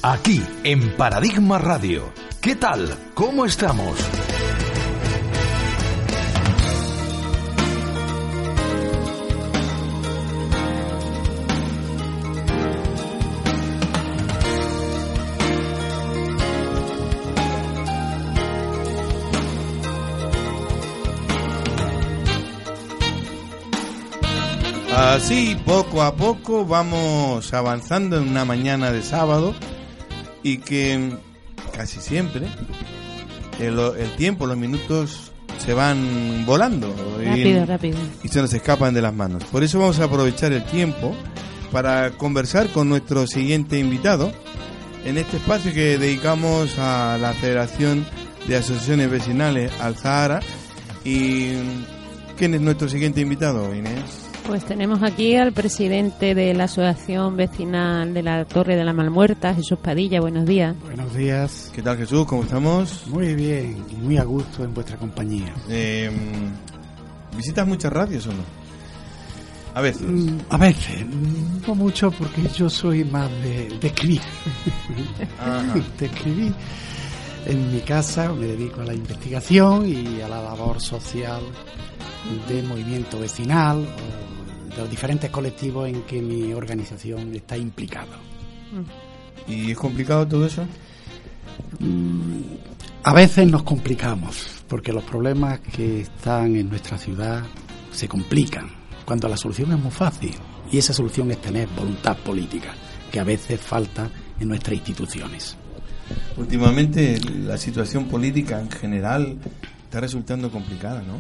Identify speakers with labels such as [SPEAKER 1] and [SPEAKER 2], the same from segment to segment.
[SPEAKER 1] aquí en Paradigma Radio. ¿Qué tal? ¿Cómo estamos?
[SPEAKER 2] Así, poco a poco, vamos avanzando en una mañana de sábado y que casi siempre el tiempo, los minutos se van volando
[SPEAKER 3] rápido.
[SPEAKER 2] Y se nos escapan de las manos. Por eso vamos a aprovechar el tiempo para conversar con nuestro siguiente invitado en este espacio que dedicamos a la Federación de Asociaciones Vecinales Alzahara. ¿Y quién es nuestro siguiente invitado, Inés?
[SPEAKER 3] Pues tenemos aquí al presidente de la Asociación Vecinal de la Torre de la Malmuerta, Jesús Padilla. Buenos días.
[SPEAKER 4] Buenos días.
[SPEAKER 2] ¿Qué tal, Jesús? ¿Cómo estamos?
[SPEAKER 4] Muy bien y muy a gusto en vuestra compañía.
[SPEAKER 2] ¿Visitas muchas radios o no? A veces.
[SPEAKER 4] No mucho, porque yo soy más de escribir. De escribir. En mi casa me dedico a la investigación y a la labor social de movimiento vecinal, de los diferentes colectivos en que mi organización está implicada.
[SPEAKER 2] ¿Y es complicado todo eso?
[SPEAKER 4] A veces nos complicamos, porque los problemas que están en nuestra ciudad se complican, cuando la solución es muy fácil, y esa solución es tener voluntad política, que a veces falta en nuestras instituciones.
[SPEAKER 2] Últimamente la situación política en general está resultando complicada, ¿no?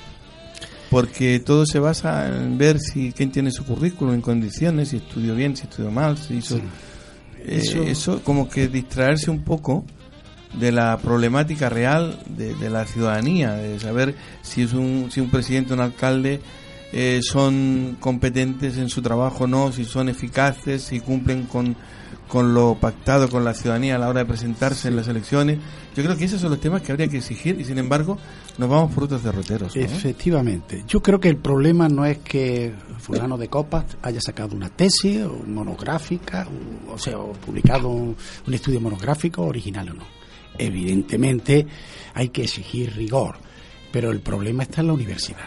[SPEAKER 2] Porque todo se basa en ver quién tiene su currículum en condiciones, si estudió bien, si estudió mal, si hizo... Sí. Eso como que distraerse un poco de la problemática real de la ciudadanía, de saber si un presidente o un alcalde son competentes en su trabajo o no, si son eficaces, si cumplen con lo pactado con la ciudadanía a la hora de presentarse en las elecciones. Yo creo que esos son los temas que habría que exigir y, sin embargo, nos vamos por otros derroteros, ¿no?
[SPEAKER 4] Efectivamente. Yo creo que el problema no es que fulano de copas haya sacado una tesis monográfica, o publicado un estudio monográfico original o no. Evidentemente hay que exigir rigor, pero el problema está en la universidad.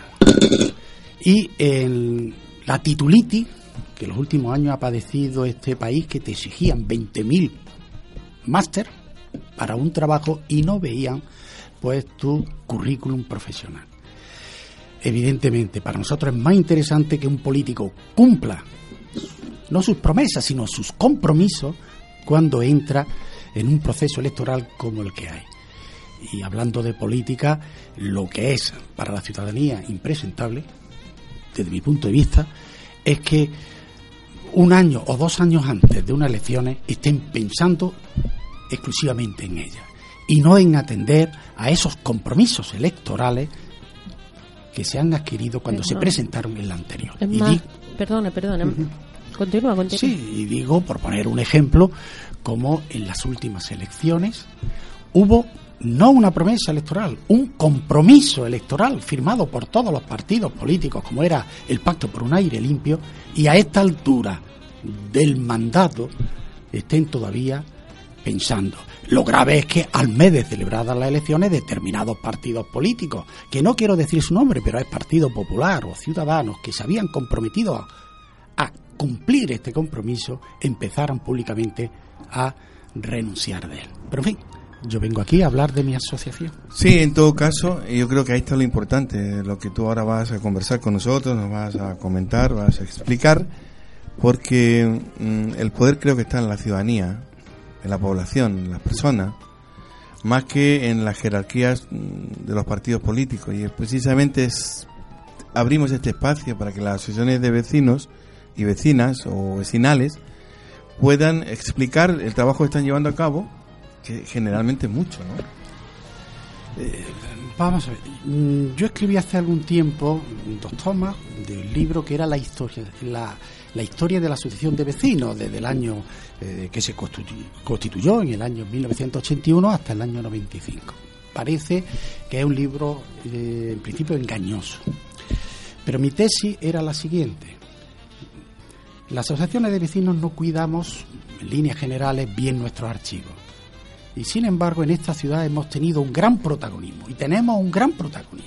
[SPEAKER 4] Y en la titulitis que en los últimos años ha padecido este país, que te exigían 20.000 máster para un trabajo y no veían pues tu currículum profesional. Evidentemente para nosotros es más interesante que un político cumpla no sus promesas sino sus compromisos cuando entra en un proceso electoral como el que hay. Y hablando de política, lo que es para la ciudadanía impresentable, desde mi punto de vista, es que un año o 2 años antes de unas elecciones estén pensando exclusivamente en ellas y no en atender a esos compromisos electorales que se han adquirido cuando se presentaron en la anterior.
[SPEAKER 3] Perdona. Continúa.
[SPEAKER 4] Sí, y digo, por poner un ejemplo, como en las últimas elecciones hubo no una promesa electoral, un compromiso electoral firmado por todos los partidos políticos, como era el Pacto por un Aire Limpio, y a esta altura del mandato estén todavía pensando. Lo grave es que al mes de celebradas las elecciones, determinados partidos políticos, que no quiero decir su nombre, pero es Partido Popular o Ciudadanos, que se habían comprometido a cumplir este compromiso, empezaran públicamente a renunciar de él. Pero en fin, yo vengo aquí a hablar de mi asociación.
[SPEAKER 2] Sí, en todo caso, yo creo que ahí está lo importante, lo que tú ahora vas a conversar con nosotros, nos vas a comentar, vas a explicar, porque el poder creo que está en la ciudadanía, en la población, en las personas, más que en las jerarquías de los partidos políticos. Y precisamente abrimos este espacio para que las asociaciones de vecinos y vecinas o vecinales puedan explicar el trabajo que están llevando a cabo, que generalmente es mucho, ¿no?
[SPEAKER 4] Vamos a ver, yo escribí hace algún tiempo 2 tomas de un libro que era la historia de la asociación de vecinos desde el año que se constituyó en el año 1981 hasta el año 95. Parece que es un libro en principio engañoso, pero mi tesis era la siguiente: las asociaciones de vecinos no cuidamos en líneas generales, bien nuestros archivos. Y sin embargo, en esta ciudad hemos tenido un gran protagonismo, y tenemos un gran protagonismo.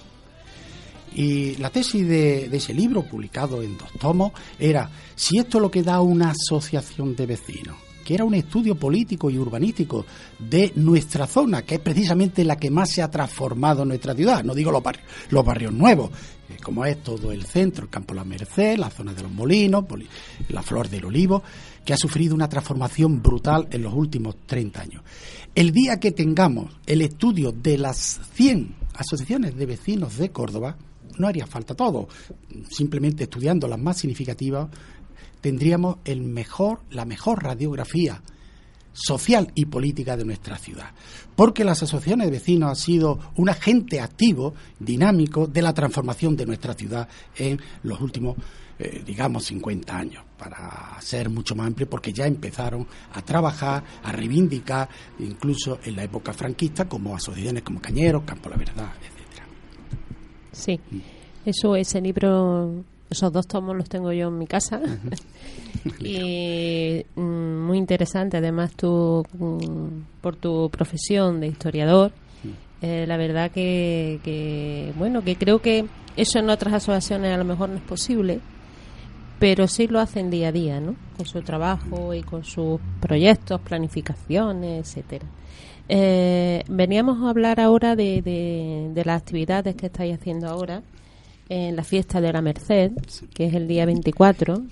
[SPEAKER 4] Y la tesis de ese libro, publicado en 2 tomos, era si esto es lo que da una asociación de vecinos, que era un estudio político y urbanístico de nuestra zona, que es precisamente la que más se ha transformado en nuestra ciudad. No digo los barrios nuevos, como es todo el centro, el Campo de la Merced, la zona de los Molinos, la Flor del Olivo, que ha sufrido una transformación brutal en los últimos 30 años. El día que tengamos el estudio de las 100 asociaciones de vecinos de Córdoba, no haría falta todo, simplemente estudiando las más significativas, tendríamos la mejor radiografía social y política de nuestra ciudad, porque las asociaciones de vecinos han sido un agente activo, dinámico, de la transformación de nuestra ciudad en los últimos, 50 años, para ser mucho más amplio, porque ya empezaron a trabajar, a reivindicar, incluso en la época franquista, como asociaciones como Cañeros, Campo de la Verdad, etcétera.
[SPEAKER 3] Sí, ese libro, esos 2 tomos los tengo yo en mi casa. Y muy interesante, además tú, por tu profesión de historiador, la verdad que creo que eso en otras asociaciones a lo mejor no es posible, pero sí lo hacen día a día, ¿no? Con su trabajo y con sus proyectos, planificaciones, etcétera. Veníamos a hablar ahora de las actividades que estáis haciendo ahora en la fiesta de la Merced, que es el día 24,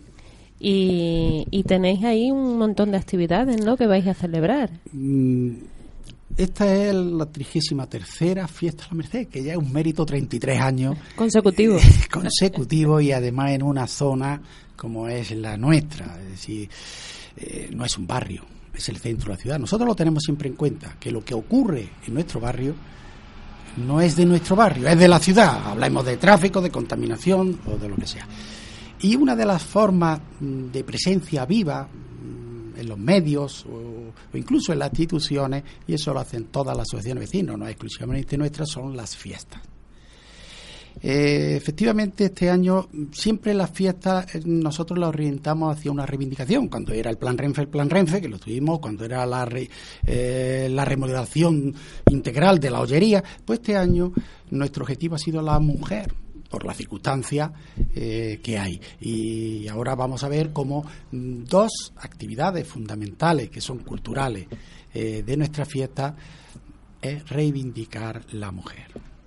[SPEAKER 3] y tenéis ahí un montón de actividades, ¿no?, que vais a celebrar.
[SPEAKER 4] Esta es la 33ª fiesta de la Merced, que ya es un mérito, 33 años consecutivos, y además en una zona como es la nuestra, es decir, no es un barrio, es el centro de la ciudad. Nosotros lo tenemos siempre en cuenta, que lo que ocurre en nuestro barrio no es de nuestro barrio, es de la ciudad. Hablamos de tráfico, de contaminación o de lo que sea. Y una de las formas de presencia viva en los medios o incluso en las instituciones, y eso lo hacen todas las asociaciones vecinos, no exclusivamente nuestras, son las fiestas. Efectivamente, este año siempre las fiestas nosotros las orientamos hacia una reivindicación. Cuando era el Plan Renfe, que lo tuvimos, cuando era la remodelación integral de la Ollería, pues este año nuestro objetivo ha sido la mujer, por las circunstancias que hay. Y ahora vamos a ver cómo 2 actividades fundamentales, que son culturales, de nuestra fiesta, es reivindicar la mujer.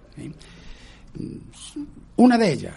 [SPEAKER 4] Una de ellas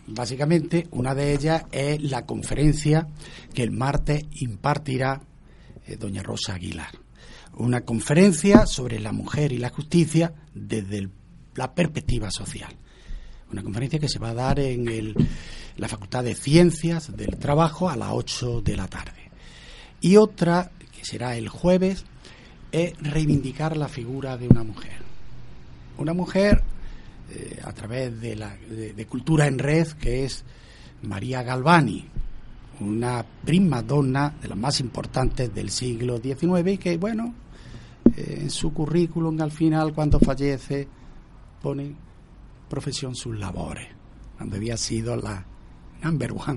[SPEAKER 4] es la conferencia que el martes impartirá doña Rosa Aguilar. Una conferencia sobre la mujer y la justicia desde la perspectiva social. Una conferencia que se va a dar en la Facultad de Ciencias del Trabajo a las 8 de la tarde. Y otra, que será el jueves, es reivindicar la figura de una mujer. Una mujer a través de Cultura en Red, que es María Galvani, una prima donna de las más importantes del siglo XIX, y que, bueno, en su currículum al final, cuando fallece, pone profesión sus labores, cuando había sido la number one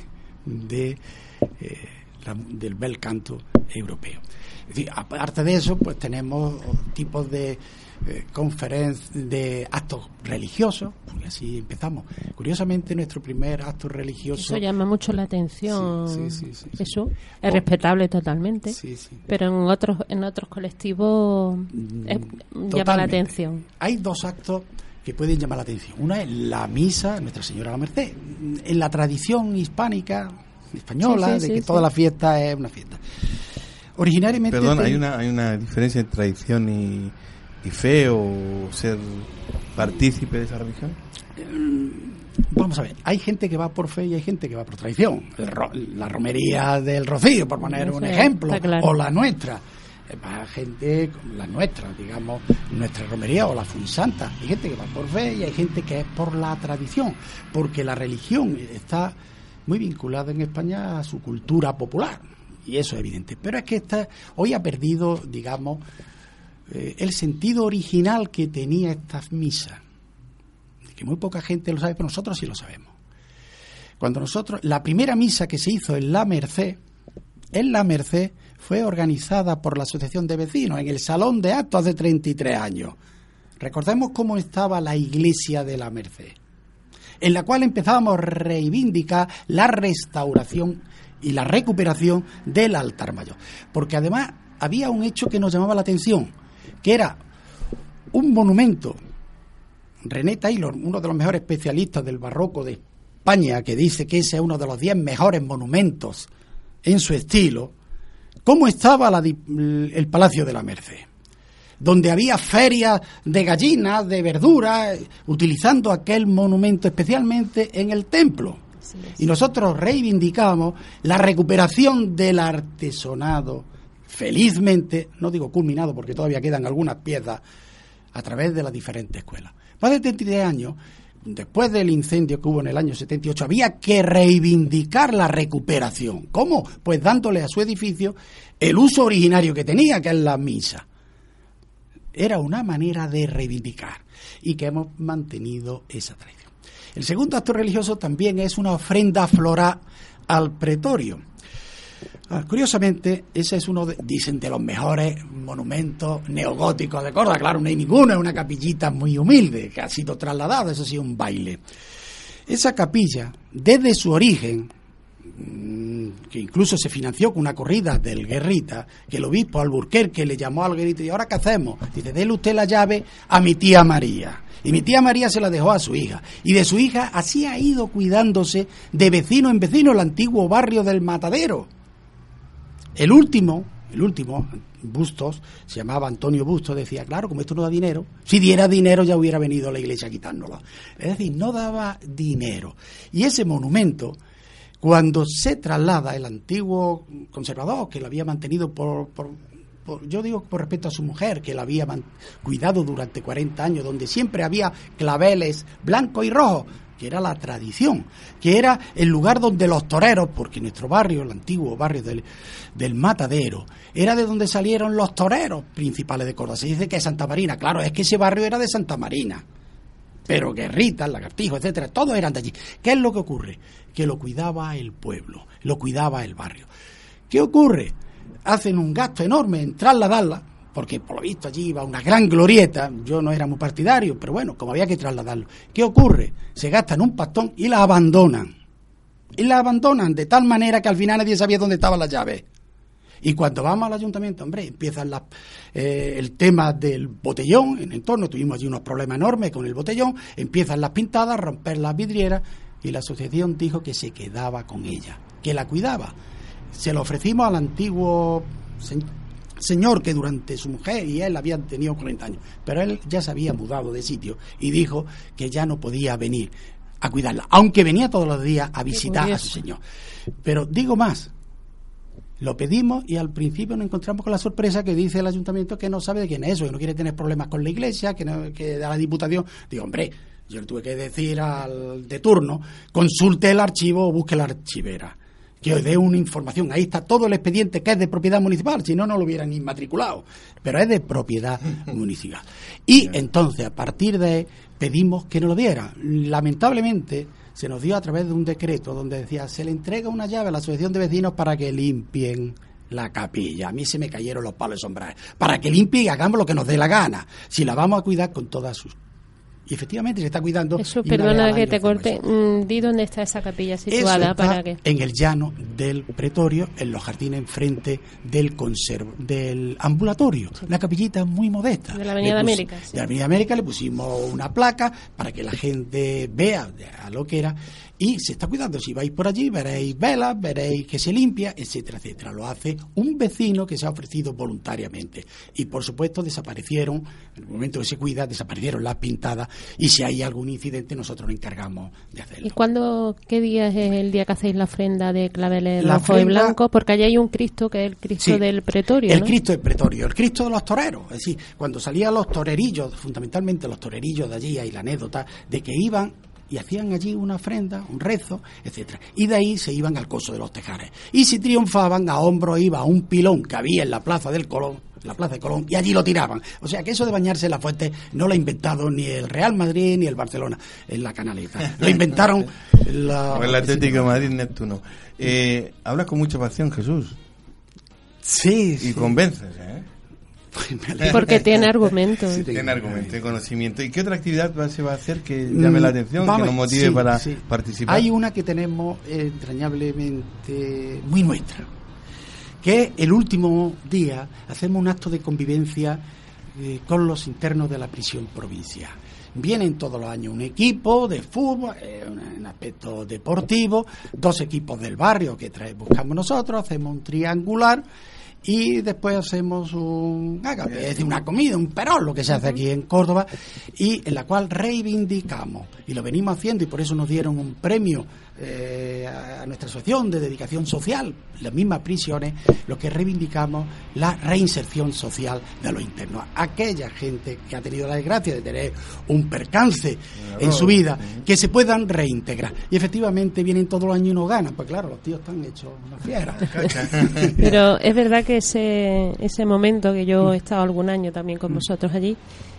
[SPEAKER 4] del bel canto europeo. Es decir, aparte de eso, pues tenemos tipos de conferencias, de actos religiosos, porque así empezamos. Curiosamente, nuestro primer acto religioso...
[SPEAKER 3] Eso llama mucho la atención.
[SPEAKER 4] Sí.
[SPEAKER 3] Eso es respetable totalmente, pero en otros colectivos llama la atención.
[SPEAKER 4] Hay 2 actos que pueden llamar la atención. Una es la misa Nuestra Señora de la Merced, en la tradición hispánica, española, de que toda la fiesta es una fiesta. Originariamente...
[SPEAKER 2] Perdón, ¿hay una diferencia entre tradición y fe, o ser partícipe de esa religión?
[SPEAKER 4] Vamos a ver, hay gente que va por fe y hay gente que va por tradición. La romería del Rocío, por poner un ejemplo, claro. O la nuestra. Va gente, la nuestra, digamos, nuestra romería o la Fuensanta. Hay gente que va por fe y hay gente que es por la tradición, porque la religión está muy vinculada en España a su cultura popular, y eso es evidente. Pero es que hoy ha perdido, digamos, el sentido original que tenía esta misa, que muy poca gente lo sabe, pero nosotros sí lo sabemos. Cuando la primera misa que se hizo en la Merced, en La Merced fue organizada por la Asociación de Vecinos en el Salón de Actos hace 33 años. Recordemos cómo estaba la iglesia de La Merced, en la cual empezábamos a reivindicar la restauración y la recuperación del altar mayor. Porque además había un hecho que nos llamaba la atención, que era un monumento. René Taylor, uno de los mejores especialistas del barroco de España, que dice que ese es uno de los 10 mejores monumentos en su estilo, cómo estaba el Palacio de la Merced, donde había ferias de gallinas, de verduras, utilizando aquel monumento especialmente en el templo. Sí. Y nosotros reivindicamos la recuperación del artesonado, felizmente, no digo culminado porque todavía quedan algunas piezas, a través de las diferentes escuelas. Más de 33 años, después del incendio que hubo en el año 78, había que reivindicar la recuperación. ¿Cómo? Pues dándole a su edificio el uso originario que tenía, que es la misa. Era una manera de reivindicar y que hemos mantenido esa tradición. El segundo acto religioso también es una ofrenda floral al pretorio. Curiosamente, ese es uno, dicen, de los mejores monumentos neogóticos de Córdoba. Claro, no hay ninguno, es una capillita muy humilde que ha sido trasladada, eso sí, un baile. Esa capilla, desde su origen, que incluso se financió con una corrida del Guerrita, que el obispo Alburquerque le llamó al Guerrita y dijo: ¿ahora qué hacemos? Dice: déle usted la llave a mi tía María. Y mi tía María se la dejó a su hija. Y de su hija así ha ido cuidándose de vecino en vecino el antiguo barrio del Matadero. El último, Bustos, se llamaba Antonio Bustos, decía: claro, como esto no da dinero, si diera dinero ya hubiera venido la iglesia a quitárnoslo. Es decir, no daba dinero. Y ese monumento, cuando se traslada el antiguo conservador, que lo había mantenido yo digo por respeto a su mujer, que la había cuidado durante 40 años, donde siempre había claveles blancos y rojos, que era la tradición, que era el lugar donde los toreros, porque nuestro barrio, el antiguo barrio del Matadero, era de donde salieron los toreros principales de Córdoba. Se dice que es Santa Marina, claro, es que ese barrio era de Santa Marina, pero Guerrita, Lagartijo, etcétera, todos eran de allí. ¿Qué es lo que ocurre? Que lo cuidaba el pueblo, lo cuidaba el barrio. ¿Qué ocurre? Hacen un gasto enorme en trasladarla, porque por lo visto allí iba una gran glorieta. Yo no era muy partidario, pero bueno, como había que trasladarlo. ¿Qué ocurre? Se gastan un pastón y la abandonan. Y la abandonan de tal manera que al final nadie sabía dónde estaban las llaves. Y cuando vamos al ayuntamiento, hombre, empiezan el tema del botellón. En el entorno tuvimos allí unos problemas enormes con el botellón. Empiezan las pintadas, romper las vidrieras, y la asociación dijo que se quedaba con ella, que la cuidaba. Se lo ofrecimos al antiguo señor, que durante su mujer y él habían tenido 40 años, pero él ya se había mudado de sitio y dijo que ya no podía venir a cuidarla, aunque venía todos los días a visitar a su señor. Pero digo más, lo pedimos y al principio nos encontramos con la sorpresa que dice el ayuntamiento que no sabe de quién es eso, que no quiere tener problemas con la iglesia, que de la diputación. Digo, hombre, yo le tuve que decir al de turno: consulte el archivo o busque la archivera, que os dé una información. Ahí está todo el expediente, que es de propiedad municipal, si no, no lo hubieran inmatriculado, pero es de propiedad municipal. Y entonces, a partir de ahí, pedimos que nos lo diera. Lamentablemente, se nos dio a través de un decreto donde decía: se le entrega una llave a la asociación de vecinos para que limpien la capilla. A mí se me cayeron los palos de sombraje. Para que limpien y hagamos lo que nos dé la gana, si la vamos a cuidar con todas sus... Y efectivamente se está cuidando.
[SPEAKER 3] Eso, perdona que te corte. Di dónde está esa capilla situada.
[SPEAKER 4] Eso está para que... en el llano del pretorio, en los jardines enfrente del ambulatorio. Sí. Una capillita muy modesta.
[SPEAKER 3] De la Avenida América. Sí.
[SPEAKER 4] De la Avenida América le pusimos una placa para que la gente vea a lo que era. Y se está cuidando. Si vais por allí, veréis velas, veréis que se limpia, etcétera, etcétera. Lo hace un vecino que se ha ofrecido voluntariamente. Y por supuesto desaparecieron, en el momento que se cuida, desaparecieron las pintadas. Y si hay algún incidente, nosotros nos encargamos de hacerlo.
[SPEAKER 3] ¿Y qué día es el día que hacéis la ofrenda de claveles rojos y blancos? Porque allí hay un Cristo que es el Cristo del pretorio,
[SPEAKER 4] el
[SPEAKER 3] ¿no?
[SPEAKER 4] Cristo del pretorio, el Cristo de los toreros. Es decir, cuando salían los torerillos, fundamentalmente los torerillos de allí, hay la anécdota de que iban y hacían allí una ofrenda, un rezo, etcétera. Y de ahí se iban al coso de los Tejares. Y si triunfaban, a hombro iba a un pilón que había en la plaza del Colón, la plaza de Colón, y allí lo tiraban. O sea que eso de bañarse en la fuente no lo ha inventado ni el Real Madrid ni el Barcelona en la Canaleta. Lo inventaron
[SPEAKER 2] el Atlético de Madrid, Neptuno. Hablas con mucha pasión, Jesús.
[SPEAKER 4] Sí,
[SPEAKER 2] y convences, ¿eh?
[SPEAKER 3] Porque tiene argumentos.
[SPEAKER 2] Sí, tiene argumento y conocimiento. ¿Y qué otra actividad se va a hacer que llame la atención, que nos motive para participar?
[SPEAKER 4] Hay una que tenemos entrañablemente muy nuestra, que es el último día hacemos un acto de convivencia con los internos de la prisión provincial. Vienen todos los años un equipo de fútbol, en aspecto deportivo, 2 equipos del barrio que buscamos nosotros, hacemos un triangular y después hacemos una comida, un perol, lo que se hace aquí en Córdoba, y en la cual reivindicamos, y lo venimos haciendo, y por eso nos dieron un premio a nuestra asociación de dedicación social, las mismas prisiones, lo que reivindicamos la reinserción social de los internos. Aquella gente que ha tenido la desgracia de tener un percance en su vida, que se puedan reintegrar. Y efectivamente vienen todos los años y no ganan, pues claro, los tíos están hechos una fiera.
[SPEAKER 3] Pero es verdad que ese momento, que yo he estado algún año también con vosotros allí,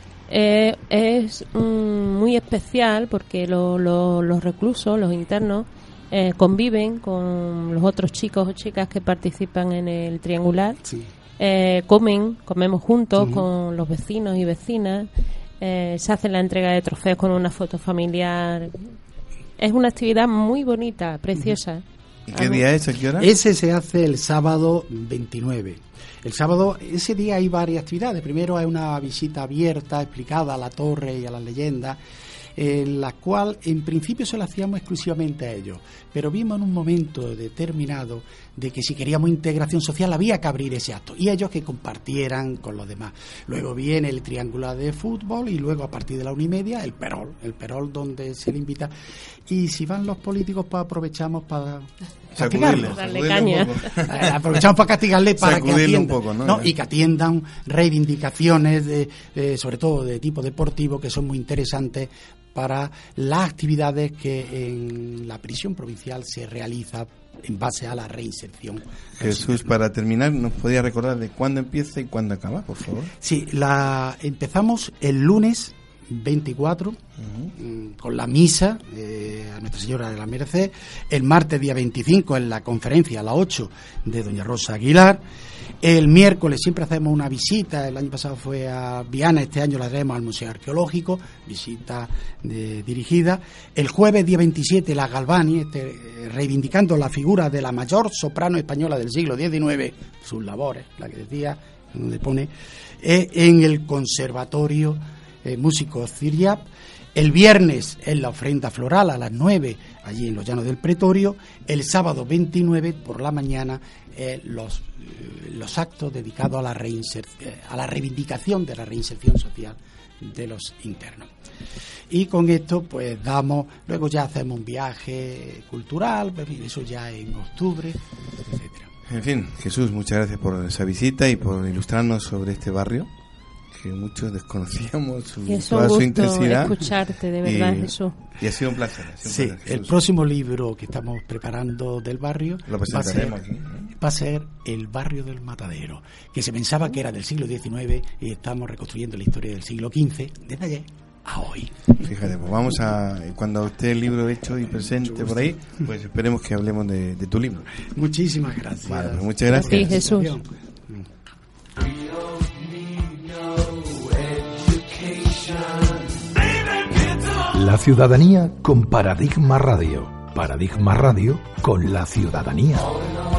[SPEAKER 3] es muy especial porque los reclusos, los internos, conviven con los otros chicos o chicas que participan en el triangular. Sí. Comemos juntos con los vecinos y vecinas, se hace la entrega de trofeos con una foto familiar. Es una actividad muy bonita, preciosa.
[SPEAKER 2] ¿Y qué día es? ¿A qué hora?
[SPEAKER 4] Ese se hace el sábado 29. El sábado, ese día hay varias actividades. Primero hay una visita abierta, explicada a la torre y a las leyendas, en la cual en principio se la hacíamos exclusivamente a ellos, pero vimos en un momento determinado de que si queríamos integración social había que abrir ese acto y ellos que compartieran con los demás. Luego viene el triángulo de fútbol y luego a partir de la 1:30 el perol donde se le invita, y si van los políticos pues aprovechamos para castigarlos,
[SPEAKER 3] darle caña.
[SPEAKER 4] Aprovechamos para castigarles para que atiendan,
[SPEAKER 2] un poco, ¿no?
[SPEAKER 4] Y que atiendan reivindicaciones sobre todo de tipo deportivo, que son muy interesantes para las actividades que en la prisión provincial se realiza en base a la reinserción.
[SPEAKER 2] Jesús, para terminar, ¿nos podría recordar de cuándo empieza y cuándo acaba, por favor?
[SPEAKER 4] Sí, empezamos el lunes 24 con la misa a Nuestra Señora de la Merced. El martes día 25 en la conferencia a las 8 de doña Rosa Aguilar. El miércoles siempre hacemos una visita, el año pasado fue a Viana, este año la traemos al Museo Arqueológico, visita dirigida. El jueves día 27 la Galvani, reivindicando la figura de la mayor soprano española del siglo XIX, sus labores, la que decía, donde pone, en el Conservatorio Músico Ciriap. El viernes en la ofrenda floral a las 9, allí en los Llanos del Pretorio. El sábado 29 por la mañana los actos dedicados a la reivindicación de la reinserción social de los internos. Y con esto pues luego ya hacemos un viaje cultural, eso ya en octubre, etcétera.
[SPEAKER 2] En fin, Jesús, muchas gracias por esa visita y por ilustrarnos sobre este barrio que muchos desconocíamos, toda su intensidad.
[SPEAKER 3] Escucharte, de verdad, Jesús.
[SPEAKER 2] Y ha sido un placer.
[SPEAKER 4] El próximo libro que estamos preparando del barrio va a ser El barrio del Matadero, que se pensaba que era del siglo XIX y estamos reconstruyendo la historia del siglo XV desde ayer a hoy.
[SPEAKER 2] Fíjate, pues cuando esté el libro hecho y presente por ahí, pues esperemos que hablemos de tu libro.
[SPEAKER 4] Muchísimas gracias.
[SPEAKER 2] Vale, pues muchas gracias.
[SPEAKER 3] Sí, Jesús.
[SPEAKER 1] La ciudadanía con Paradigma Radio. Paradigma Radio con la ciudadanía.